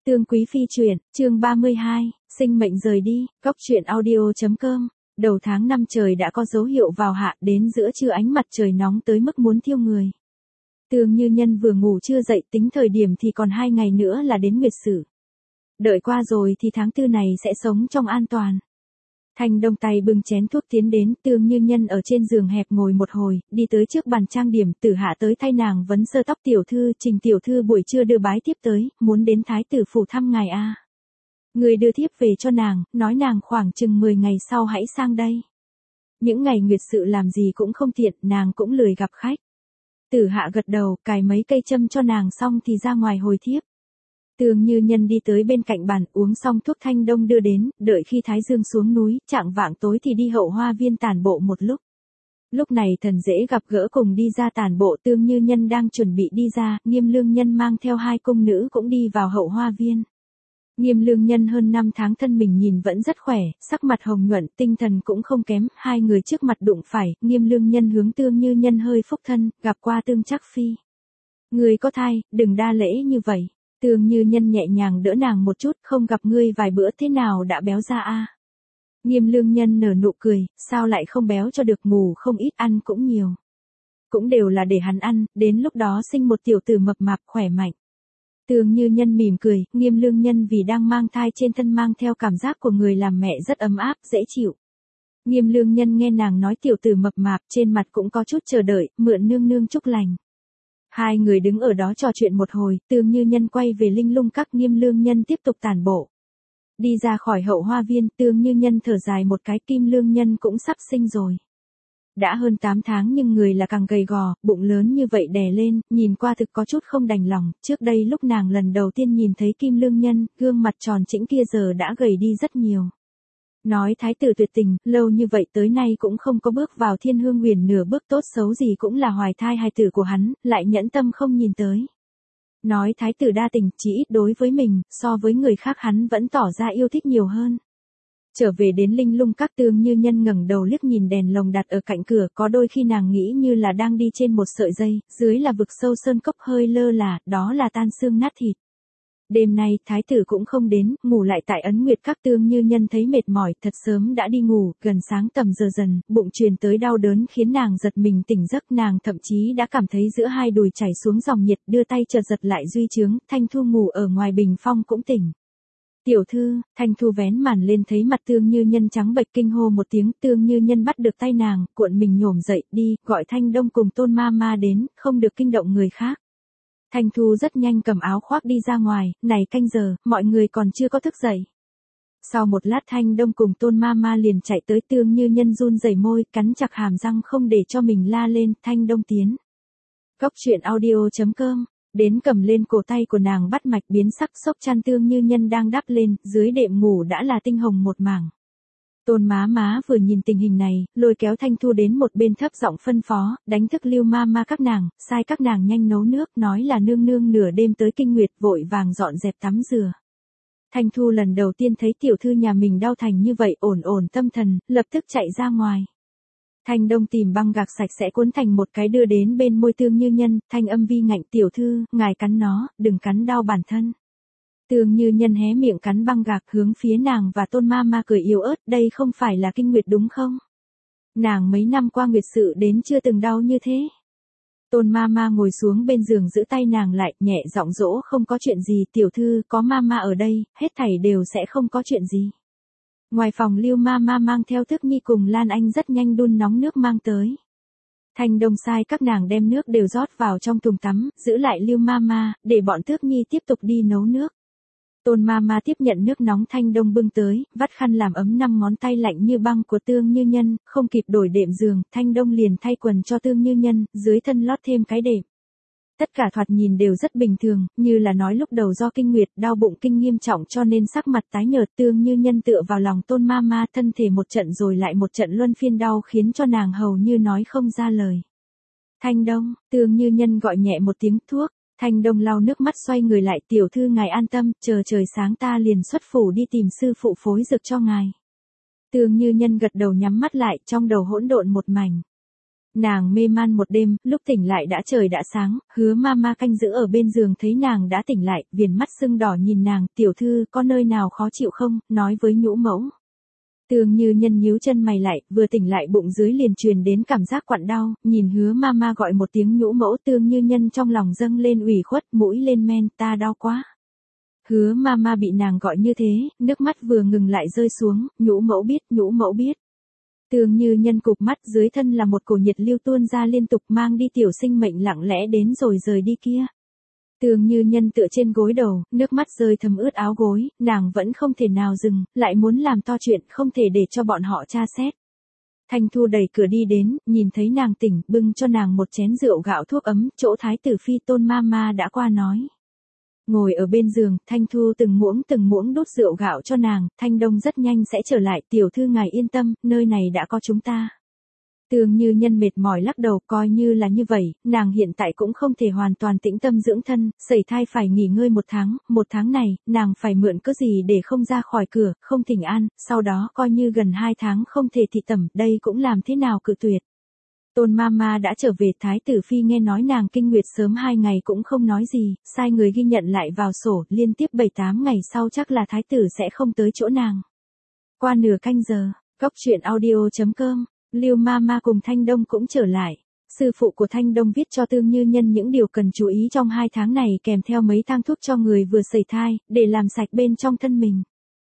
Tương Quý Phi truyện, chương 32, sinh mệnh rời đi, góc truyện audio.com. Đầu tháng 5 trời đã có dấu hiệu vào hạ, đến giữa trưa ánh mặt trời nóng tới mức muốn thiêu người. Tương Như Nhân vừa ngủ chưa dậy, tính thời điểm thì còn 2 ngày nữa là đến nguyệt sự. Đợi qua rồi thì tháng 4 này sẽ sống trong an toàn. Thanh Đông tay bưng chén thuốc tiến đến, Tương Như Nhân ở trên giường hẹp ngồi một hồi, đi tới trước bàn trang điểm, Tử Hạ tới thay nàng vấn sơ tóc tiểu thư, Trình tiểu thư buổi trưa đưa bái tiếp tới, muốn đến thái tử phủ thăm ngài a. Người đưa thiếp về cho nàng, nói nàng khoảng chừng 10 ngày sau hãy sang đây. Những ngày nguyệt sự làm gì cũng không tiện, nàng cũng lười gặp khách. Tử Hạ gật đầu, cài mấy cây châm cho nàng xong thì ra ngoài hồi thiếp. Tương Như Nhân đi tới bên cạnh bàn, uống xong thuốc Thanh Đông đưa đến, đợi khi Thái Dương xuống núi, chạng vạng tối thì đi hậu hoa viên tản bộ một lúc. Lúc này Thần Dễ gặp gỡ cùng đi ra tản bộ, Tương Như Nhân đang chuẩn bị đi ra, Nghiêm Lương Nhân mang theo 2 cung nữ cũng đi vào hậu hoa viên. Nghiêm Lương Nhân hơn 5 tháng thân mình nhìn vẫn rất khỏe, sắc mặt hồng nhuận, tinh thần cũng không kém, 2 người trước mặt đụng phải, Nghiêm Lương Nhân hướng Tương Như Nhân hơi phúc thân, gặp qua Tương Trác Phi. Người có thai, đừng đa lễ như vậy. Tương Như Nhân nhẹ nhàng đỡ nàng một chút, không gặp ngươi vài bữa thế nào đã béo ra a? Nghiêm Lương Nhân nở nụ cười, sao lại không béo cho được, ngủ không ít ăn cũng nhiều. Cũng đều là để hắn ăn, đến lúc đó sinh một tiểu tử mập mạp khỏe mạnh. Tương Như Nhân mỉm cười, Nghiêm Lương Nhân vì đang mang thai trên thân mang theo cảm giác của người làm mẹ rất ấm áp, dễ chịu. Nghiêm Lương Nhân nghe nàng nói tiểu tử mập mạp trên mặt cũng có chút chờ đợi, mượn nương nương chúc lành. 2 người đứng ở đó trò chuyện một hồi, Tương Như Nhân quay về Linh Lung Các, Nghiêm Lương Nhân tiếp tục tản bộ. Đi ra khỏi hậu hoa viên, Tương Như Nhân thở dài một cái, Kim Lương Nhân cũng sắp sinh rồi. Đã hơn 8 tháng nhưng người là càng gầy gò, bụng lớn như vậy đè lên, nhìn qua thực có chút không đành lòng, trước đây lúc nàng lần đầu tiên nhìn thấy Kim Lương Nhân, gương mặt tròn chỉnh kia giờ đã gầy đi rất nhiều. Nói thái tử tuyệt tình, lâu như vậy tới nay cũng không có bước vào Thiên Hương Huyền nửa bước, tốt xấu gì cũng là hoài thai hài tử của hắn, lại nhẫn tâm không nhìn tới. Nói thái tử đa tình, chỉ ít đối với mình, so với người khác hắn vẫn tỏ ra yêu thích nhiều hơn. Trở về đến Linh Lung Các, Tương Như Nhân ngẩng đầu liếc nhìn đèn lồng đặt ở cạnh cửa, có đôi khi nàng nghĩ như là đang đi trên một sợi dây, dưới là vực sâu sơn cốc hơi lơ là, đó là tan xương nát thịt. Đêm nay, thái tử cũng không đến, ngủ lại tại Ấn Nguyệt Các. Tương Như Nhân thấy mệt mỏi, thật sớm đã đi ngủ, gần sáng tầm giờ dần, bụng truyền tới đau đớn khiến nàng giật mình tỉnh giấc, nàng thậm chí đã cảm thấy giữa hai đùi chảy xuống dòng nhiệt, đưa tay chợt giật lại duy chướng, Thanh Thu ngủ ở ngoài bình phong cũng tỉnh. Tiểu thư, Thanh Thu vén màn lên thấy mặt Tương Như Nhân trắng bệch, kinh hô một tiếng, Tương Như Nhân bắt được tay nàng, cuộn mình nhổm dậy, đi, gọi Thanh Đông cùng Tôn Ma Ma đến, không được kinh động người khác. Thanh Thu rất nhanh cầm áo khoác đi ra ngoài, này canh giờ, mọi người còn chưa có thức dậy. Sau một lát Thanh Đông cùng Tôn Ma Ma liền chạy tới, Tương Như Nhân run rẩy môi, cắn chặt hàm răng không để cho mình la lên, Thanh Đông tiến. Góc truyện audio.com, đến cầm lên cổ tay của nàng bắt mạch biến sắc, xốc chăn Tương Như Nhân đang đắp lên, dưới đệm ngủ đã là tinh hồng một mảng. Tôn Má Má vừa nhìn tình hình này, lôi kéo Thanh Thu đến một bên thấp giọng phân phó, đánh thức Lưu Ma Ma các nàng, sai các nàng nhanh nấu nước, nói là nương nương nửa đêm tới kinh nguyệt, vội vàng dọn dẹp tắm rửa. Thanh Thu lần đầu tiên thấy tiểu thư nhà mình đau thành như vậy, ổn ổn tâm thần, lập tức chạy ra ngoài. Thanh Đông tìm băng gạc sạch sẽ cuốn thành một cái đưa đến bên môi Tương Như Nhân, thanh âm vi ngạnh, tiểu thư, ngài cắn nó, đừng cắn đau bản thân. Tương Như Nhân hé miệng cắn băng gạc, hướng phía nàng và Tôn Ma Ma cười yếu ớt, đây không phải là kinh nguyệt đúng không? Nàng mấy năm qua nguyệt sự đến chưa từng đau như thế. Tôn Ma Ma ngồi xuống bên giường giữ tay nàng lại, nhẹ giọng dỗ, không có chuyện gì tiểu thư, có Ma Ma ở đây, hết thảy đều sẽ không có chuyện gì. Ngoài phòng Lưu Ma Ma mang theo Tước Nhi cùng Lan Anh rất nhanh đun nóng nước mang tới. Thanh Đông sai các nàng đem nước đều rót vào trong thùng tắm, giữ lại Lưu Ma Ma, để bọn Tước Nhi tiếp tục đi nấu nước. Tôn Ma Ma tiếp nhận nước nóng Thanh Đông bưng tới, vắt khăn làm ấm 5 ngón tay lạnh như băng của Tương Như Nhân, không kịp đổi đệm giường, Thanh Đông liền thay quần cho Tương Như Nhân, dưới thân lót thêm cái đệm. Tất cả thoạt nhìn đều rất bình thường, như là nói lúc đầu do kinh nguyệt, đau bụng kinh nghiêm trọng cho nên sắc mặt tái nhợt. Tương Như Nhân tựa vào lòng Tôn Ma Ma, thân thể một trận rồi lại một trận luân phiên đau khiến cho nàng hầu như nói không ra lời. Thanh Đông, Tương Như Nhân gọi nhẹ một tiếng, thuốc. Thanh Đông lau nước mắt xoay người lại, tiểu thư ngài an tâm, chờ trời sáng ta liền xuất phủ đi tìm sư phụ phối dược cho ngài. Tương Như Nhân gật đầu nhắm mắt lại, trong đầu hỗn độn một mảnh. Nàng mê man một đêm, lúc tỉnh lại đã trời đã sáng, Hứa Mama canh giữ ở bên giường thấy nàng đã tỉnh lại, viền mắt sưng đỏ nhìn nàng, tiểu thư có nơi nào khó chịu không, nói với nhũ mẫu. Tường Như Nhân nhíu chân mày lại, vừa tỉnh lại bụng dưới liền truyền đến cảm giác quặn đau, nhìn Hứa Mama gọi một tiếng nhũ mẫu, Tường Như Nhân trong lòng dâng lên ủy khuất, mũi lên men, ta đau quá. Hứa Mama bị nàng gọi như thế, nước mắt vừa ngừng lại rơi xuống, nhũ mẫu biết, nhũ mẫu biết. Tường Như Nhân cụp mắt, dưới thân là một cổ nhiệt lưu tuôn ra liên tục, mang đi tiểu sinh mệnh lặng lẽ đến rồi rời đi kia. Tường Như Nhân tựa trên gối đầu, nước mắt rơi thấm ướt áo gối, nàng vẫn không thể nào dừng, lại muốn làm to chuyện, không thể để cho bọn họ tra xét. Thanh Thu đẩy cửa đi đến, nhìn thấy nàng tỉnh, bưng cho nàng một chén rượu gạo thuốc ấm, chỗ Thái tử phi Tôn Mama đã qua nói. Ngồi ở bên giường, Thanh Thu từng muỗng đút rượu gạo cho nàng, Thanh Đông rất nhanh sẽ trở lại, tiểu thư ngài yên tâm, nơi này đã có chúng ta. Tường Như Nhân mệt mỏi lắc đầu, coi như là như vậy, nàng hiện tại cũng không thể hoàn toàn tĩnh tâm dưỡng thân, sẩy thai phải nghỉ ngơi một tháng này, nàng phải mượn cớ gì để không ra khỏi cửa, không thỉnh an, sau đó coi như gần 2 tháng không thể thị tẩm, đây cũng làm thế nào cự tuyệt. Tôn Mama đã trở về, Thái tử phi nghe nói nàng kinh nguyệt sớm 2 ngày cũng không nói gì, sai người ghi nhận lại vào sổ, liên tiếp 7-8 ngày sau chắc là thái tử sẽ không tới chỗ nàng. Qua nửa canh giờ, Góc Chuyện Audio.com, Lưu Mama cùng Thanh Đông cũng trở lại. Sư phụ của Thanh Đông viết cho Tường Như Nhân những điều cần chú ý trong 2 tháng này, kèm theo mấy thang thuốc cho người vừa sẩy thai, để làm sạch bên trong thân mình.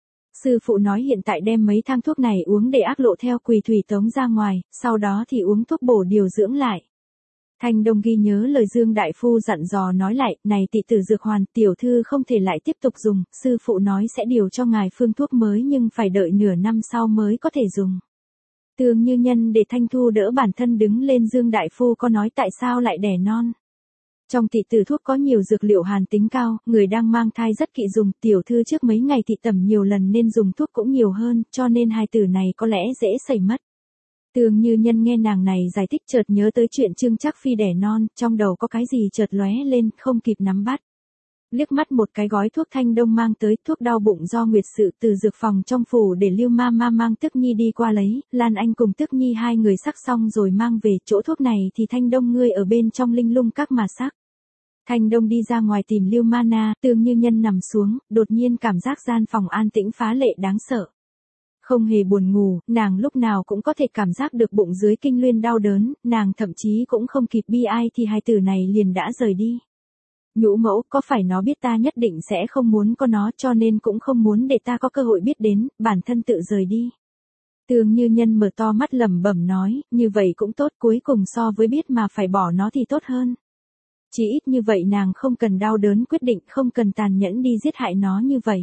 Sư phụ nói hiện tại đem mấy thang thuốc này uống để ác lộ theo quỳ thủy tống ra ngoài, sau đó thì uống thuốc bổ điều dưỡng lại. Thanh Đông ghi nhớ lời Dương Đại Phu dặn dò nói lại, này tị tử dược hoàn, tiểu thư không thể lại tiếp tục dùng, sư phụ nói sẽ điều cho ngài phương thuốc mới nhưng phải đợi nửa năm sau mới có thể dùng. Tường Như Nhân để Thanh Thu đỡ bản thân đứng lên, Dương Đại Phu có nói tại sao lại đẻ non. Trong thị tử thuốc có nhiều dược liệu hàn tính cao, người đang mang thai rất kỵ dùng, tiểu thư trước mấy ngày thị tẩm nhiều lần nên dùng thuốc cũng nhiều hơn, cho nên hài tử này có lẽ dễ sẩy mất. Tường Như Nhân nghe nàng này giải thích chợt nhớ tới chuyện Trương Trác Phi đẻ non, trong đầu có cái gì chợt lóe lên, không kịp nắm bắt. Liếc mắt một cái gói thuốc Thanh Đông mang tới, thuốc đau bụng do nguyệt sự từ dược phòng trong phủ để Lưu Mama mang Tức Nhi đi qua lấy, Lan Anh cùng Tức Nhi hai người sắc xong rồi mang về, chỗ thuốc này thì Thanh Đông ngươi ở bên trong linh lung các mà sắc. Thanh Đông đi ra ngoài tìm Lưu Mana, Tường Như Nhân nằm xuống, đột nhiên cảm giác gian phòng an tĩnh phá lệ đáng sợ. Không hề buồn ngủ, nàng lúc nào cũng có thể cảm giác được bụng dưới kinh luyên đau đớn, nàng thậm chí cũng không kịp bi ai thì hài tử này liền đã rời đi. Nhũ mẫu, có phải nó biết ta nhất định sẽ không muốn có nó cho nên cũng không muốn để ta có cơ hội biết đến, bản thân tự rời đi. Tường Như Nhân mở to mắt lẩm bẩm nói, như vậy cũng tốt, cuối cùng so với biết mà phải bỏ nó thì tốt hơn. Chỉ ít như vậy nàng không cần đau đớn quyết định, không cần tàn nhẫn đi giết hại nó như vậy.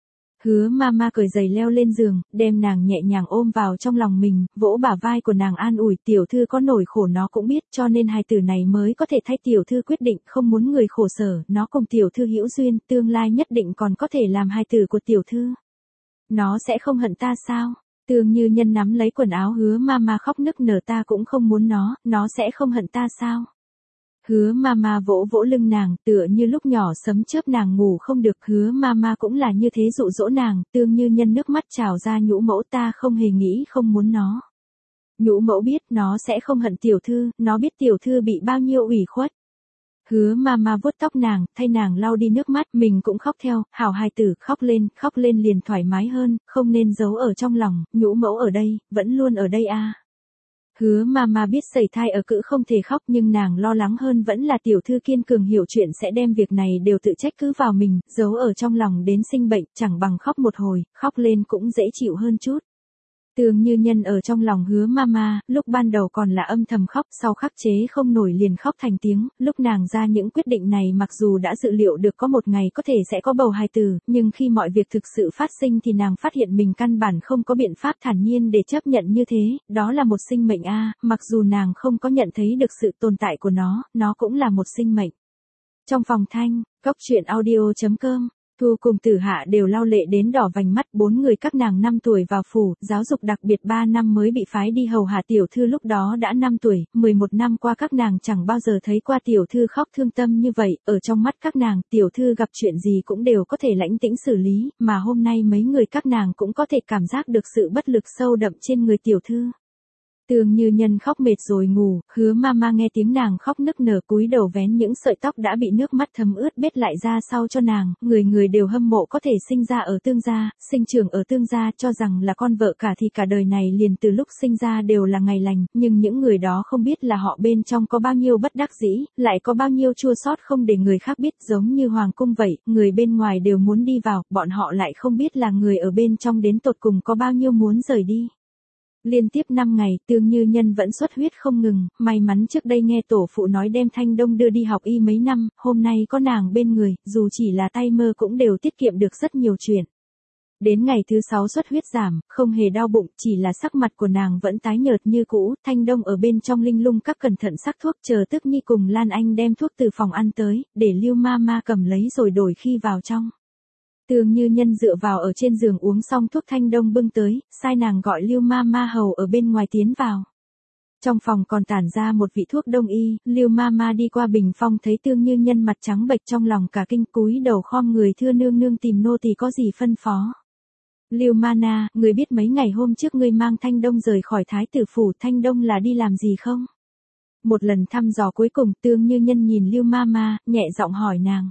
Hứa Mama cởi giày leo lên giường, đem nàng nhẹ nhàng ôm vào trong lòng mình, vỗ bả vai của nàng an ủi, tiểu thư có nỗi khổ nó cũng biết, cho nên hài tử này mới có thể thay tiểu thư quyết định, không muốn người khổ sở, nó cùng tiểu thư hữu duyên, tương lai nhất định còn có thể làm hài tử của tiểu thư. Nó sẽ không hận ta sao? Tường Như Nhân nắm lấy quần áo Hứa Mama khóc nức nở, ta cũng không muốn nó sẽ không hận ta sao? Hứa Mama vỗ vỗ lưng nàng, tựa như lúc nhỏ sấm chớp nàng ngủ không được, Hứa Mama cũng là như thế dụ dỗ nàng, Tường Như Nhân nước mắt trào ra, nhũ mẫu ta không hề nghĩ không muốn nó. Nhũ mẫu biết nó sẽ không hận tiểu thư, nó biết tiểu thư bị bao nhiêu ủy khuất. Hứa Mama vuốt tóc nàng, thay nàng lau đi nước mắt, mình cũng khóc theo, hảo hài tử, khóc lên liền thoải mái hơn, không nên giấu ở trong lòng, nhũ mẫu ở đây, vẫn luôn ở đây a. Hứa Mama biết sẩy thai ở cữ không thể khóc nhưng nàng lo lắng hơn vẫn là tiểu thư kiên cường hiểu chuyện sẽ đem việc này đều tự trách cứ vào mình, giấu ở trong lòng đến sinh bệnh, chẳng bằng khóc một hồi, khóc lên cũng dễ chịu hơn chút. Tường Như Nhân ở trong lòng Hứa Mama, lúc ban đầu còn là âm thầm khóc, sau khắc chế không nổi liền khóc thành tiếng, lúc nàng ra những quyết định này mặc dù đã dự liệu được có một ngày có thể sẽ có bầu hài tử, nhưng khi mọi việc thực sự phát sinh thì nàng phát hiện mình căn bản không có biện pháp thản nhiên để chấp nhận như thế, đó là một sinh mệnh a, mặc dù nàng không có nhận thấy được sự tồn tại của nó cũng là một sinh mệnh. Trong phòng Thanh, Góc Chuyện Audio.com, Thu cùng Tử Hạ đều lau lệ đến đỏ vành mắt, 4 người các nàng 5 tuổi vào phủ, giáo dục đặc biệt 3 năm mới bị phái đi hầu hạ tiểu thư lúc đó đã 5 tuổi, 11 năm qua các nàng chẳng bao giờ thấy qua tiểu thư khóc thương tâm như vậy, ở trong mắt các nàng, tiểu thư gặp chuyện gì cũng đều có thể lãnh tĩnh xử lý, mà hôm nay mấy người các nàng cũng có thể cảm giác được sự bất lực sâu đậm trên người tiểu thư. Tương Như Nhân khóc mệt rồi ngủ, Hứa Mama nghe tiếng nàng khóc nức nở cúi đầu vén những sợi tóc đã bị nước mắt thấm ướt bết lại ra sau cho nàng, người người đều hâm mộ có thể sinh ra ở Tương gia, sinh trưởng ở Tương gia cho rằng là con vợ cả thì cả đời này liền từ lúc sinh ra đều là ngày lành, nhưng những người đó không biết là họ bên trong có bao nhiêu bất đắc dĩ, lại có bao nhiêu chua xót không để người khác biết, giống như hoàng cung vậy, người bên ngoài đều muốn đi vào, bọn họ lại không biết là người ở bên trong đến tột cùng có bao nhiêu muốn rời đi. Liên tiếp 5 ngày, Tương Như Nhân vẫn xuất huyết không ngừng, may mắn trước đây nghe tổ phụ nói đem Thanh Đông đưa đi học y mấy năm, hôm nay có nàng bên người, dù chỉ là tay mơ cũng đều tiết kiệm được rất nhiều chuyện. Đến ngày thứ 6 xuất huyết giảm, không hề đau bụng, chỉ là sắc mặt của nàng vẫn tái nhợt như cũ, Thanh Đông ở bên trong linh lung các cẩn thận sắc thuốc chờ Tức Nhi cùng Lan Anh đem thuốc từ phòng ăn tới, để Lưu Mama cầm lấy rồi đổi khi vào trong. Tương Như Nhân dựa vào ở trên giường uống xong thuốc Thanh Đông bưng tới, sai nàng gọi Lưu Mama hầu ở bên ngoài tiến vào. Trong phòng còn tản ra một vị thuốc đông y, Lưu Mama đi qua bình phong thấy Tương Như Nhân mặt trắng bệch trong lòng cả kinh cúi đầu khom người thưa nương nương tìm nô tỳ có gì phân phó. Lưu Mana, người biết mấy ngày hôm trước ngươi mang Thanh Đông rời khỏi Thái tử phủ, Thanh Đông là đi làm gì không? Một lần thăm dò cuối cùng Tương Như Nhân nhìn Lưu Mama, nhẹ giọng hỏi nàng.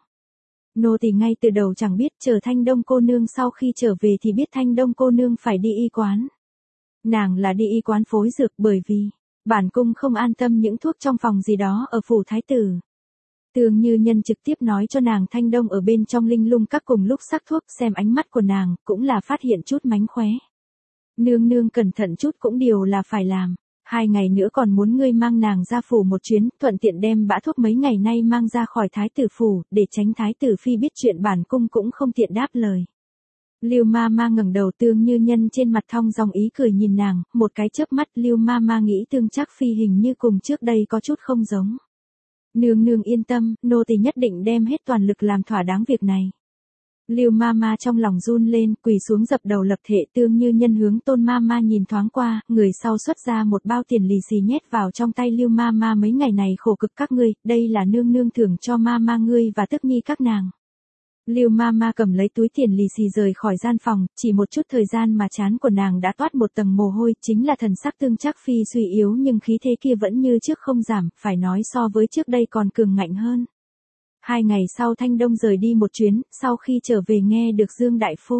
Nô tỳ ngay từ đầu chẳng biết, chờ Thanh Đông cô nương sau khi trở về thì biết Thanh Đông cô nương phải đi y quán. Nàng là đi y quán phối dược bởi vì bản cung không an tâm những thuốc trong phòng gì đó ở phủ thái tử. Tương Như Nhân trực tiếp nói cho nàng Thanh Đông ở bên trong linh lung các cùng lúc sắc thuốc, xem ánh mắt của nàng cũng là phát hiện chút mánh khóe. Nương nương cẩn thận chút cũng điều là phải làm. 2 ngày nữa còn muốn ngươi mang nàng ra phủ một chuyến, thuận tiện đem bã thuốc mấy ngày nay mang ra khỏi thái tử phủ, để tránh thái tử phi biết chuyện bản cung cũng không tiện đáp lời. Lưu Mama ngẩng đầu Tương Như Nhân trên mặt thong dong ý cười nhìn nàng, một cái chớp mắt Lưu Mama nghĩ Tương Trác Phi hình như cùng trước đây có chút không giống. Nương nương yên tâm, nô tỳ nhất định đem hết toàn lực làm thỏa đáng việc này. Lưu Mama trong lòng run lên, quỳ xuống dập đầu lập thệ. Tương Như Nhân hướng Tôn Mama nhìn thoáng qua, người sau xuất ra một bao tiền lì xì nhét vào trong tay Lưu Mama, mấy ngày này khổ cực các ngươi, đây là nương nương thưởng cho Mama ngươi và Tức Nhi các nàng. Lưu Mama cầm lấy túi tiền lì xì rời khỏi gian phòng, chỉ một chút thời gian mà trán của nàng đã toát một tầng mồ hôi, chính là thần sắc Tương Trác Phi suy yếu nhưng khí thế kia vẫn như trước không giảm, phải nói so với trước đây còn cường ngạnh hơn. 2 ngày sau Thanh Đông rời đi một chuyến, sau khi trở về nghe được Dương Đại Phu.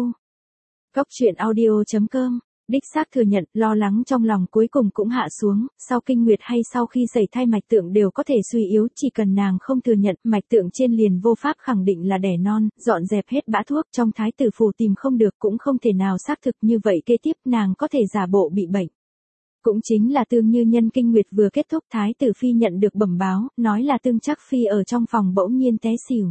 Cốc truyện audio.com, đích xác thừa nhận, lo lắng trong lòng cuối cùng cũng hạ xuống, sau kinh nguyệt hay sau khi sẩy thai mạch tượng đều có thể suy yếu, chỉ cần nàng không thừa nhận, mạch tượng trên liền vô pháp khẳng định là đẻ non, dọn dẹp hết bã thuốc trong thái tử phủ tìm không được cũng không thể nào xác thực như vậy kế tiếp nàng có thể giả bộ bị bệnh. Cũng chính là Tương Như Nhân kinh nguyệt vừa kết thúc thái tử phi nhận được bẩm báo, nói là Tương Trác Phi ở trong phòng bỗng nhiên té xỉu.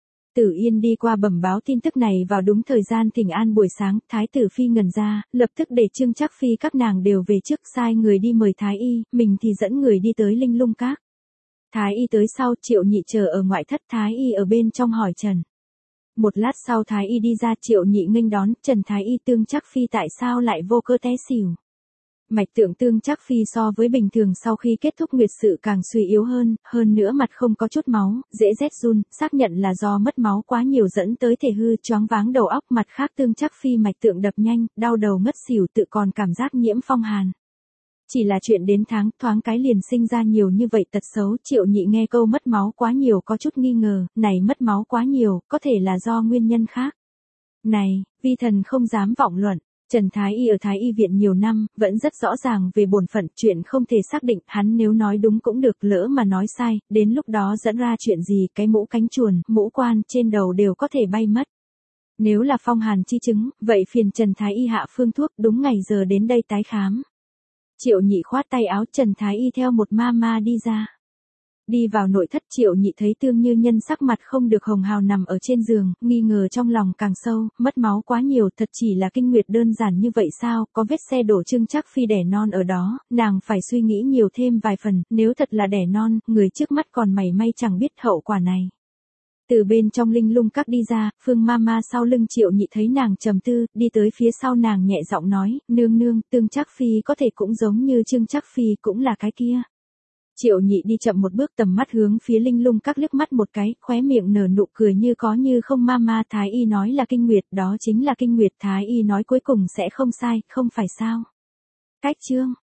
Tử Yên đi qua bẩm báo tin tức này vào đúng thời gian thỉnh an buổi sáng, thái tử phi ngẩn ra, lập tức để Trương Trác Phi các nàng đều về trước, sai người đi mời thái y, mình thì dẫn người đi tới linh lung các. Thái y tới sau, Triệu Nhị chờ ở ngoại thất, thái y ở bên trong hỏi trần. Một lát sau thái y đi ra, Triệu Nhị nghênh đón, Trần thái y Tương Trác Phi tại sao lại vô cơ té xỉu. Mạch tượng Tương Trác Phi so với bình thường sau khi kết thúc nguyệt sự càng suy yếu hơn nữa mặt không có chút máu, dễ rét run, xác nhận là do mất máu quá nhiều dẫn tới thể hư, choáng váng đầu óc. Mặt khác Tương Trác Phi mạch tượng đập nhanh, đau đầu ngất xỉu, tự còn cảm giác nhiễm phong hàn. Chỉ là chuyện đến tháng, thoáng cái liền sinh ra nhiều như vậy tật xấu. Triệu Nhị nghe câu mất máu quá nhiều có chút nghi ngờ, này mất máu quá nhiều, có thể là do nguyên nhân khác. Này, vi thần không dám vọng luận. Trần Thái Y ở Thái Y viện nhiều năm, vẫn rất rõ ràng về bổn phận, chuyện không thể xác định, hắn nếu nói đúng cũng được, lỡ mà nói sai, đến lúc đó dẫn ra chuyện gì, cái mũ cánh chuồn, mũ quan trên đầu đều có thể bay mất. Nếu là phong hàn chi chứng, vậy phiền Trần Thái Y hạ phương thuốc, đúng ngày giờ đến đây tái khám. Triệu Nhị khoát tay áo, Trần Thái Y theo một ma đi ra. Đi vào nội thất, Triệu Nhị thấy Tương Như Nhân sắc mặt không được hồng hào nằm ở trên giường, nghi ngờ trong lòng càng sâu, mất máu quá nhiều, thật chỉ là kinh nguyệt đơn giản như vậy sao, có vết xe đổ Trương Trác Phi đẻ non ở đó, nàng phải suy nghĩ nhiều thêm vài phần, nếu thật là đẻ non, người trước mắt còn mảy may chẳng biết hậu quả này. Từ bên trong linh lung các đi ra, Phương Mama sau lưng Triệu Nhị thấy nàng trầm tư, đi tới phía sau nàng nhẹ giọng nói, nương nương, Tương Trác Phi có thể cũng giống như Trương Trác Phi cũng là cái kia. Triệu Nhị đi chậm một bước, tầm mắt hướng phía linh lung các liếc mắt một cái, khóe miệng nở nụ cười như có như không. Mama, Thái Y nói là kinh nguyệt, đó chính là kinh nguyệt, Thái Y nói cuối cùng sẽ không sai, không phải sao. Cách chương